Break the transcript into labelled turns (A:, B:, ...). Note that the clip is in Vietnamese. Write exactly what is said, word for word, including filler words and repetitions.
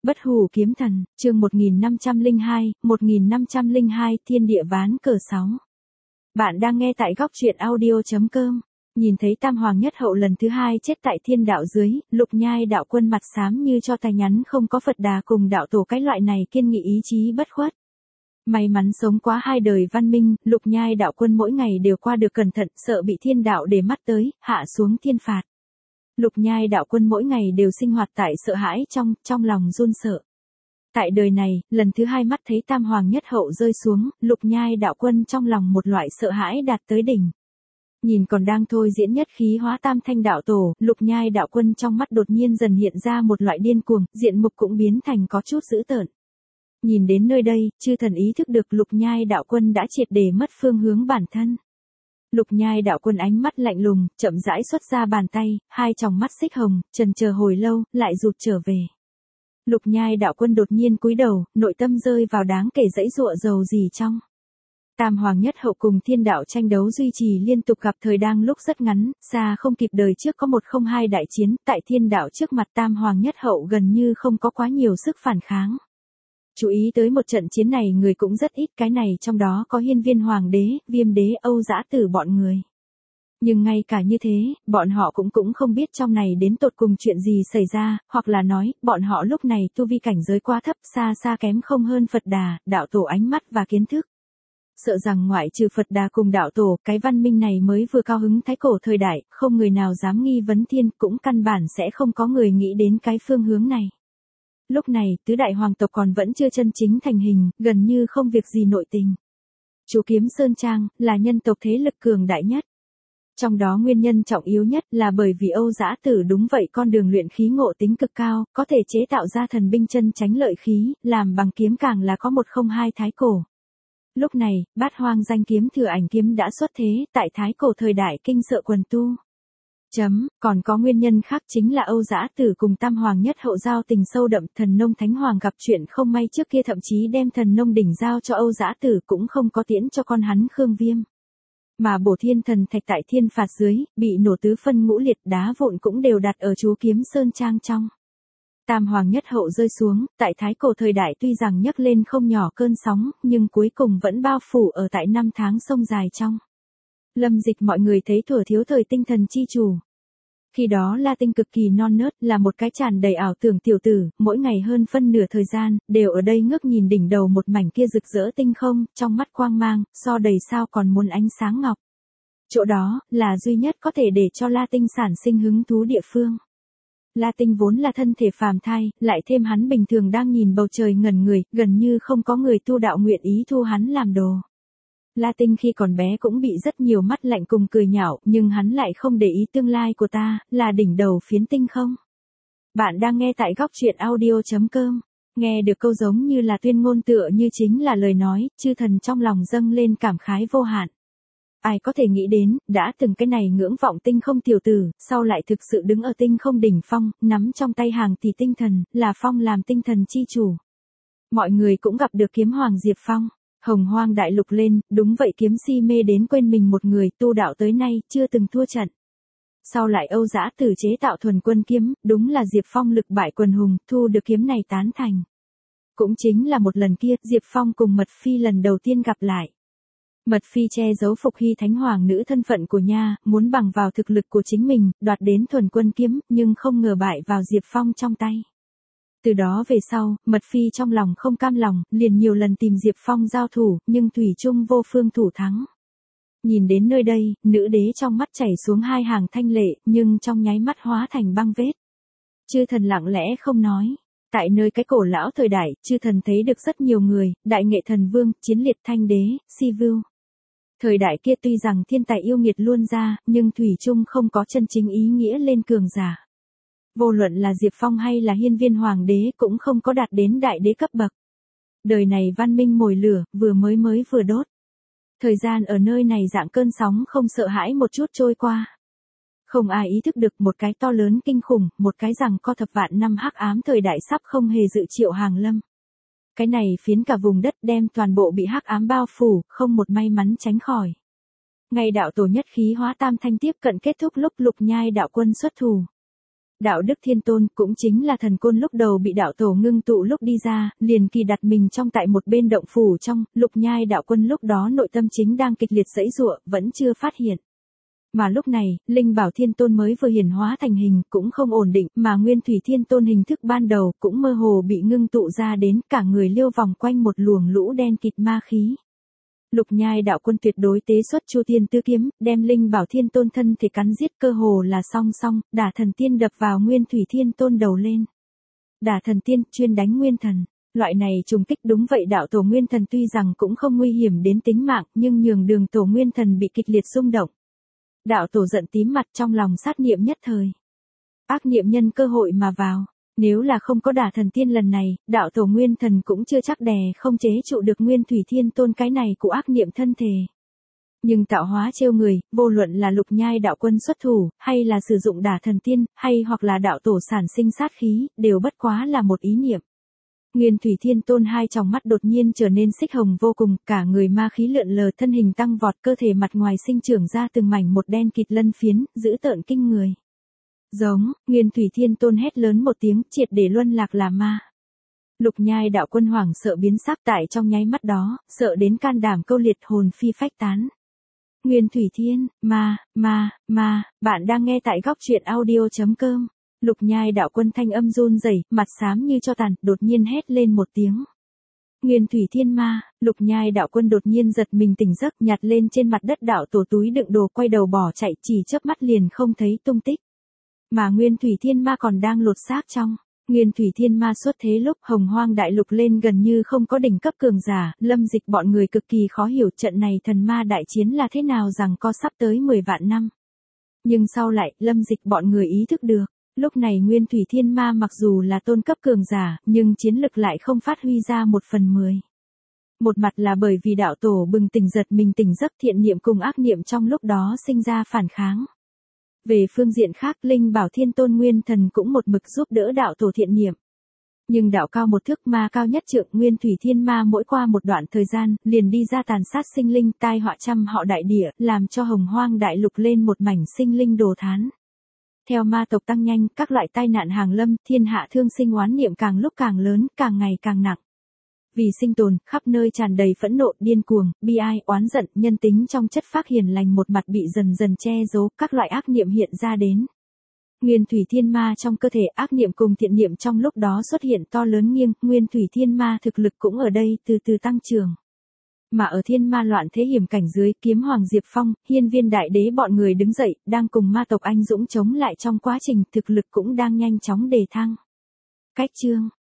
A: Bất hủ kiếm thần, chương một nghìn năm trăm lẻ hai, một nghìn năm trăm lẻ hai thiên địa ván cờ sáu. Bạn đang nghe tại góc truyện audio chấm com. Nhìn thấy Tam Hoàng Nhất Hậu lần thứ hai chết tại thiên đạo dưới, Lục Nhai đạo quân mặt xám như cho tay nhắn không có Phật Đà cùng đạo tổ cái loại này kiên nghị ý chí bất khuất. May mắn sống quá hai đời văn minh, Lục Nhai đạo quân mỗi ngày đều qua được cẩn thận, sợ bị thiên đạo để mắt tới, hạ xuống thiên phạt. Lục Nhai đạo quân mỗi ngày đều sinh hoạt tại sợ hãi trong, trong lòng run sợ. Tại đời này, lần thứ hai mắt thấy Tam Hoàng Nhất Hậu rơi xuống, Lục Nhai đạo quân trong lòng một loại sợ hãi đạt tới đỉnh. Nhìn còn đang thôi diễn nhất khí hóa tam thanh đạo tổ, Lục Nhai đạo quân trong mắt đột nhiên dần hiện ra một loại điên cuồng, diện mục cũng biến thành có chút dữ tợn. Nhìn đến nơi đây, chư thần ý thức được Lục Nhai đạo quân đã triệt để mất phương hướng bản thân. Lục Nhai đạo quân ánh mắt lạnh lùng, chậm rãi xuất ra bàn tay, hai tròng mắt xích hồng, chần chờ hồi lâu, lại rụt trở về. Lục Nhai đạo quân đột nhiên cúi đầu, nội tâm rơi vào đáng kể dãy dụa dầu gì trong. Tam Hoàng Nhất Hậu cùng thiên đạo tranh đấu duy trì liên tục gặp thời đang lúc rất ngắn, xa không kịp đời trước có một không hai đại chiến, tại thiên đạo trước mặt Tam Hoàng Nhất Hậu gần như không có quá nhiều sức phản kháng. Chú ý tới một trận chiến này người cũng rất ít, cái này trong đó có Hiên Viên Hoàng đế, Viêm đế, Âu Dã Tử bọn người. Nhưng ngay cả như thế, bọn họ cũng cũng không biết trong này đến tột cùng chuyện gì xảy ra, hoặc là nói, bọn họ lúc này tu vi cảnh giới quá thấp, xa xa kém không hơn Phật Đà, đạo tổ ánh mắt và kiến thức. Sợ rằng ngoại trừ Phật Đà cùng đạo tổ, cái văn minh này mới vừa cao hứng thái cổ thời đại, không người nào dám nghi vấn thiên, cũng căn bản sẽ không có người nghĩ đến cái phương hướng này. Lúc này, tứ đại hoàng tộc còn vẫn chưa chân chính thành hình, gần như không việc gì nội tình. Chú Kiếm Sơn Trang, là nhân tộc thế lực cường đại nhất. Trong đó nguyên nhân trọng yếu nhất là bởi vì Âu Dã Tử đúng vậy con đường luyện khí ngộ tính cực cao, có thể chế tạo ra thần binh chân tránh lợi khí, làm bằng kiếm càng là có một không hai thái cổ. Lúc này, Bát Hoang danh kiếm Thừa Ảnh kiếm đã xuất thế, tại thái cổ thời đại kinh sợ quần tu. Chấm, còn có nguyên nhân khác chính là Âu Dã Tử cùng Tam Hoàng Nhất Hậu giao tình sâu đậm, Thần Nông Thánh Hoàng gặp chuyện không may trước kia thậm chí đem Thần Nông đỉnh giao cho Âu Dã Tử cũng không có tiễn cho con hắn Khương Viêm. Mà Bổ Thiên Thần Thạch tại thiên phạt dưới, bị nổ tứ phân ngũ liệt, đá vụn cũng đều đặt ở Chú Kiếm Sơn Trang trong. Tam Hoàng Nhất Hậu rơi xuống, tại thái cổ thời đại tuy rằng nhấc lên không nhỏ cơn sóng, nhưng cuối cùng vẫn bao phủ ở tại năm tháng sông dài trong. Lâm Dịch mọi người thấy thuở thiếu thời tinh thần chi chủ. Khi đó La Tinh cực kỳ non nớt, là một cái tràn đầy ảo tưởng tiểu tử, mỗi ngày hơn phân nửa thời gian, đều ở đây ngước nhìn đỉnh đầu một mảnh kia rực rỡ tinh không, trong mắt quang mang, so đầy sao còn muốn ánh sáng ngọc. Chỗ đó, là duy nhất có thể để cho La Tinh sản sinh hứng thú địa phương. La Tinh vốn là thân thể phàm thai, lại thêm hắn bình thường đang nhìn bầu trời ngẩn người, gần như không có người tu đạo nguyện ý thu hắn làm đồ. La Tinh khi còn bé cũng bị rất nhiều mắt lạnh cùng cười nhạo, nhưng hắn lại không để ý tương lai của ta, là đỉnh đầu phiến tinh không. Bạn đang nghe tại góc truyện audio chấm com, nghe được câu giống như là tuyên ngôn tựa như chính là lời nói, chư thần trong lòng dâng lên cảm khái vô hạn. Ai có thể nghĩ đến, đã từng cái này ngưỡng vọng tinh không tiểu tử, sau lại thực sự đứng ở tinh không đỉnh phong, nắm trong tay hàng tỷ tinh thần, là Phong làm tinh thần chi chủ. Mọi người cũng gặp được kiếm hoàng Diệp Phong. Hồng Hoang đại lục lên, đúng vậy kiếm si mê đến quên mình một người, tu đạo tới nay, chưa từng thua trận. Sau lại Âu Dã Tử chế tạo thuần quân kiếm, đúng là Diệp Phong lực bại quần hùng, thu được kiếm này tán thành. Cũng chính là một lần kia, Diệp Phong cùng Mật Phi lần đầu tiên gặp lại. Mật Phi che giấu Phục Hy Thánh Hoàng nữ thân phận của nha, muốn bằng vào thực lực của chính mình, đoạt đến thuần quân kiếm, nhưng không ngờ bại vào Diệp Phong trong tay. Từ đó về sau, Mật Phi trong lòng không cam lòng, liền nhiều lần tìm Diệp Phong giao thủ, nhưng thủy chung vô phương thủ thắng. Nhìn đến nơi đây, nữ đế trong mắt chảy xuống hai hàng thanh lệ, nhưng trong nháy mắt hóa thành băng vết. Chư thần lặng lẽ không nói. Tại nơi cái cổ lão thời đại, chư thần thấy được rất nhiều người, Đại Nghệ Thần Vương, Chiến Liệt Thanh Đế, Si Vưu. Thời đại kia tuy rằng thiên tài yêu nghiệt luôn ra, nhưng thủy chung không có chân chính ý nghĩa lên cường giả. Vô luận là Diệp Phong hay là Hiên Viên Hoàng đế cũng không có đạt đến đại đế cấp bậc. Đời này văn minh mồi lửa, vừa mới mới vừa đốt. Thời gian ở nơi này dạng cơn sóng không sợ hãi một chút trôi qua. Không ai ý thức được một cái to lớn kinh khủng, một cái rằng co thập vạn năm hắc ám thời đại sắp không hề dự triệu hàng lâm. Cái này phiến cả vùng đất đem toàn bộ bị hắc ám bao phủ, không một may mắn tránh khỏi. Ngày đạo tổ nhất khí hóa tam thanh tiếp cận kết thúc lúc Lục Nhai đạo quân xuất thủ. Đạo đức thiên tôn cũng chính là thần côn lúc đầu bị đạo tổ ngưng tụ lúc đi ra, liền kỳ đặt mình trong tại một bên động phủ trong, Lục Nhai đạo quân lúc đó nội tâm chính đang kịch liệt giãy giụa, vẫn chưa phát hiện. Mà lúc này, Linh Bảo Thiên Tôn mới vừa hiển hóa thành hình, cũng không ổn định, mà Nguyên Thủy Thiên Tôn hình thức ban đầu cũng mơ hồ bị ngưng tụ ra đến, cả người liêu vòng quanh một luồng lũ đen kịt ma khí. Lục Nhai đạo quân tuyệt đối tế xuất Chu Tiên Tứ Kiếm, đem Linh Bảo Thiên Tôn thân thể cắn giết, cơ hồ là song song, Đả Thần Tiên đập vào Nguyên Thủy Thiên Tôn đầu lên. Đả Thần Tiên chuyên đánh nguyên thần. Loại này trùng kích đúng vậy, đạo tổ nguyên thần tuy rằng cũng không nguy hiểm đến tính mạng, nhưng nhường đường tổ nguyên thần bị kịch liệt rung động. Đạo tổ giận tím mặt, trong lòng sát niệm nhất thời. Ác niệm nhân cơ hội mà vào. Nếu là không có Đả Thần Tiên lần này, đạo tổ nguyên thần cũng chưa chắc đè không chế trụ được Nguyên Thủy Thiên Tôn cái này của ác niệm thân thể. Nhưng tạo hóa trêu người, vô luận là Lục Nhai đạo quân xuất thủ, hay là sử dụng Đả Thần Tiên, hay hoặc là đạo tổ sản sinh sát khí, đều bất quá là một ý niệm. Nguyên Thủy Thiên Tôn hai tròng mắt đột nhiên trở nên xích hồng vô cùng, cả người ma khí lượn lờ, thân hình tăng vọt, cơ thể mặt ngoài sinh trưởng ra từng mảnh một đen kịt lân phiến, dữ tợn kinh người. Giống, Nguyên Thủy Thiên Tôn hét lớn một tiếng, triệt để luân lạc là ma. Lục Nhai đạo quân hoảng sợ biến sắc, tại trong nháy mắt đó, sợ đến can đảm câu liệt, hồn phi phách tán. Nguyên Thủy Thiên, ma, ma, ma, bạn đang nghe tại góc truyện audio chấm com. Lục Nhai đạo quân thanh âm run rẩy, mặt xám như cho tàn, đột nhiên hét lên một tiếng. Nguyên Thủy Thiên ma, Lục Nhai đạo quân đột nhiên giật mình tỉnh giấc, nhặt lên trên mặt đất đạo tổ túi đựng đồ, quay đầu bỏ chạy, chỉ chớp mắt liền không thấy tung tích. Mà Nguyên Thủy Thiên ma còn đang lột xác trong. Nguyên Thủy Thiên ma xuất thế lúc Hồng Hoang đại lục lên gần như không có đỉnh cấp cường giả, Lâm Dịch bọn người cực kỳ khó hiểu trận này thần ma đại chiến là thế nào, rằng có sắp tới mười vạn năm. Nhưng sau lại, Lâm Dịch bọn người ý thức được, lúc này Nguyên Thủy Thiên ma mặc dù là tôn cấp cường giả, nhưng chiến lực lại không phát huy ra một phần mười. Một mặt là bởi vì đạo tổ bừng tỉnh giật mình tỉnh giấc, thiện niệm cùng ác niệm trong lúc đó sinh ra phản kháng. Về phương diện khác, Linh Bảo Thiên Tôn Nguyên Thần cũng một mực giúp đỡ đạo tổ thiện niệm. Nhưng đạo cao một thước, ma cao nhất trượng, Nguyên Thủy Thiên ma mỗi qua một đoạn thời gian, liền đi ra tàn sát sinh linh, tai họa trăm họ đại địa, làm cho Hồng Hoang đại lục lên một mảnh sinh linh đồ thán. Theo ma tộc tăng nhanh, các loại tai nạn hàng lâm, thiên hạ thương sinh oán niệm càng lúc càng lớn, càng ngày càng nặng. Vì sinh tồn, khắp nơi tràn đầy phẫn nộ, điên cuồng, bi ai, oán giận, nhân tính trong chất phác hiền lành một mặt bị dần dần che giấu, các loại ác niệm hiện ra đến. Nguyên Thủy Thiên ma trong cơ thể, ác niệm cùng thiện niệm trong lúc đó xuất hiện to lớn nghiêng, Nguyên Thủy Thiên ma thực lực cũng ở đây từ từ tăng trưởng. Mà ở thiên ma loạn thế hiểm cảnh dưới, Kiếm Hoàng Diệp Phong, Hiên Viên Đại Đế bọn người đứng dậy, đang cùng ma tộc anh dũng chống lại, trong quá trình thực lực cũng đang nhanh chóng đề thăng. Cách chương